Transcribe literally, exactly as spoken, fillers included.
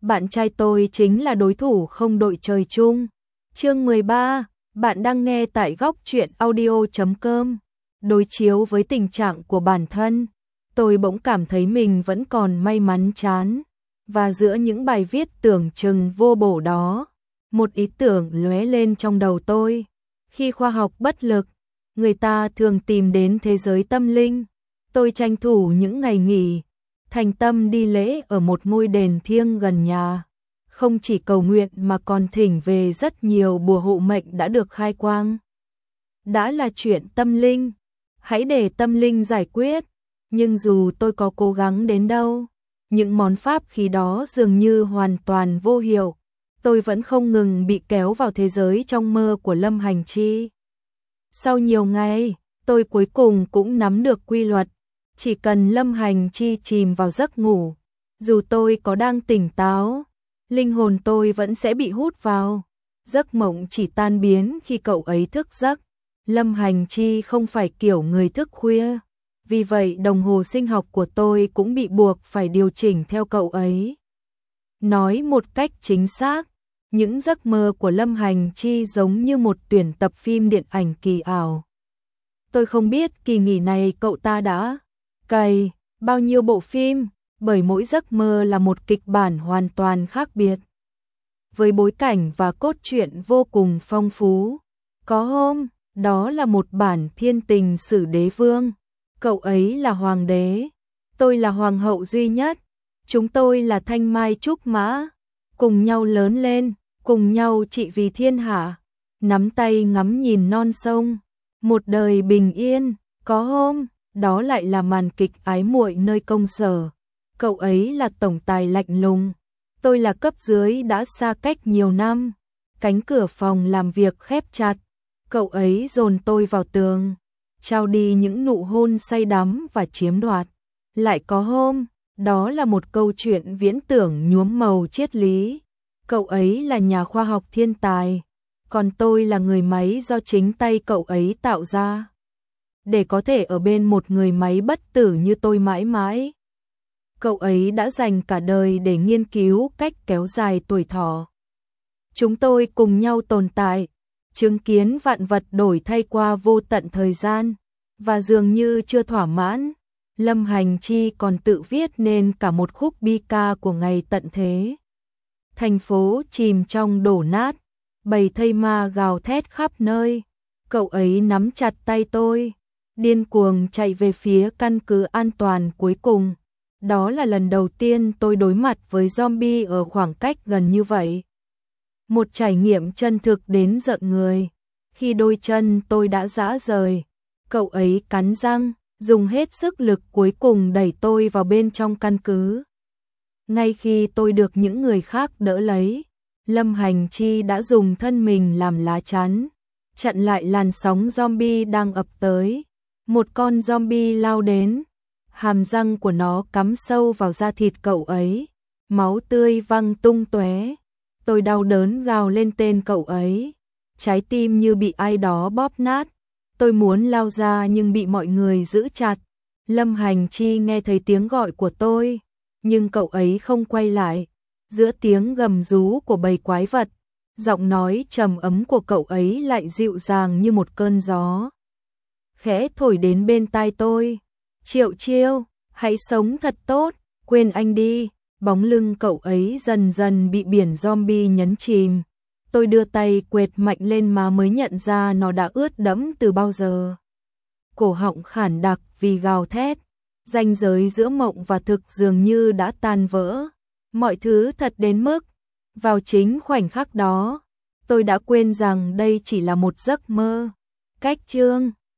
bạn trai tôi chính là đối thủ không đội trời chung. Chương mười ba, bạn đang nghe tại góc truyện audio chấm com. Đối chiếu với tình trạng của bản thân, tôi bỗng cảm thấy mình vẫn còn may mắn chán. Và giữa những bài viết tưởng chừng vô bổ đó, một ý tưởng lóe lên trong đầu tôi. Khi khoa học bất lực, người ta thường tìm đến thế giới tâm linh. Tôi tranh thủ những ngày nghỉ, thành tâm đi lễ ở một ngôi đền thiêng gần nhà. Không chỉ cầu nguyện mà còn thỉnh về rất nhiều bùa hộ mệnh đã được khai quang. Đã là chuyện tâm linh, hãy để tâm linh giải quyết. Nhưng dù tôi có cố gắng đến đâu, những món pháp khí đó dường như hoàn toàn vô hiệu. Tôi vẫn không ngừng bị kéo vào thế giới trong mơ của Lâm Hành Chi. Sau nhiều ngày, tôi cuối cùng cũng nắm được quy luật. Chỉ cần Lâm Hành Chi chìm vào giấc ngủ, dù tôi có đang tỉnh táo, linh hồn tôi vẫn sẽ bị hút vào. Giấc mộng chỉ tan biến khi cậu ấy thức giấc. Lâm Hành Chi không phải kiểu người thức khuya, vì vậy đồng hồ sinh học của tôi cũng bị buộc phải điều chỉnh theo cậu ấy. Nói một cách chính xác, những giấc mơ của Lâm Hành Chi giống như một tuyển tập phim điện ảnh kỳ ảo. Tôi không biết kỳ nghỉ này cậu ta đã cày bao nhiêu bộ phim, bởi mỗi giấc mơ là một kịch bản hoàn toàn khác biệt, với bối cảnh và cốt truyện vô cùng phong phú. Có hôm, đó là một bản thiên tình sử đế vương. Cậu ấy là hoàng đế, tôi là hoàng hậu duy nhất. Chúng tôi là thanh mai trúc mã, cùng nhau lớn lên, cùng nhau trị vì thiên hạ, nắm tay ngắm nhìn non sông, một đời bình yên. Có hôm, đó lại là màn kịch ái muội nơi công sở. Cậu ấy là tổng tài lạnh lùng, tôi là cấp dưới đã xa cách nhiều năm. Cánh cửa phòng làm việc khép chặt, cậu ấy dồn tôi vào tường, trao đi những nụ hôn say đắm và chiếm đoạt. Lại có hôm, đó là một câu chuyện viễn tưởng nhuốm màu triết lý. Cậu ấy là nhà khoa học thiên tài, còn tôi là người máy do chính tay cậu ấy tạo ra, để có thể ở bên một người máy bất tử như tôi mãi mãi. Cậu ấy đã dành cả đời để nghiên cứu cách kéo dài tuổi thọ. Chúng tôi cùng nhau tồn tại, chứng kiến vạn vật đổi thay qua vô tận thời gian, và dường như chưa thỏa mãn, Lâm Hành Chi còn tự viết nên cả một khúc bi ca của ngày tận thế. Thành phố chìm trong đổ nát, bầy thây ma gào thét khắp nơi. Cậu ấy nắm chặt tay tôi, điên cuồng chạy về phía căn cứ an toàn cuối cùng. Đó là lần đầu tiên tôi đối mặt với zombie ở khoảng cách gần như vậy. Một trải nghiệm chân thực đến giận người. Khi đôi chân tôi đã rã rời, cậu ấy cắn răng, dùng hết sức lực cuối cùng đẩy tôi vào bên trong căn cứ. Ngay khi tôi được những người khác đỡ lấy, Lâm Hành Chi đã dùng thân mình làm lá chắn, chặn lại làn sóng zombie đang ập tới. Một con zombie lao đến, hàm răng của nó cắm sâu vào da thịt cậu ấy, máu tươi văng tung tóe. Tôi đau đớn gào lên tên cậu ấy, trái tim như bị ai đó bóp nát. Tôi muốn lao ra nhưng bị mọi người giữ chặt. Lâm Hành Chi nghe thấy tiếng gọi của tôi, nhưng cậu ấy không quay lại. Giữa tiếng gầm rú của bầy quái vật, giọng nói trầm ấm của cậu ấy lại dịu dàng như một cơn gió khẽ thổi đến bên tai tôi. Triệu Chiêu, hãy sống thật tốt, quên anh đi. Bóng lưng cậu ấy dần dần bị biển zombie nhấn chìm. Tôi đưa tay quệt mạnh lên má mới nhận ra nó đã ướt đẫm từ bao giờ. Cổ họng khản đặc vì gào thét, ranh giới giữa mộng và thực dường như đã tan vỡ. Mọi thứ thật đến mức, vào chính khoảnh khắc đó, tôi đã quên rằng đây chỉ là một giấc mơ. Cách chương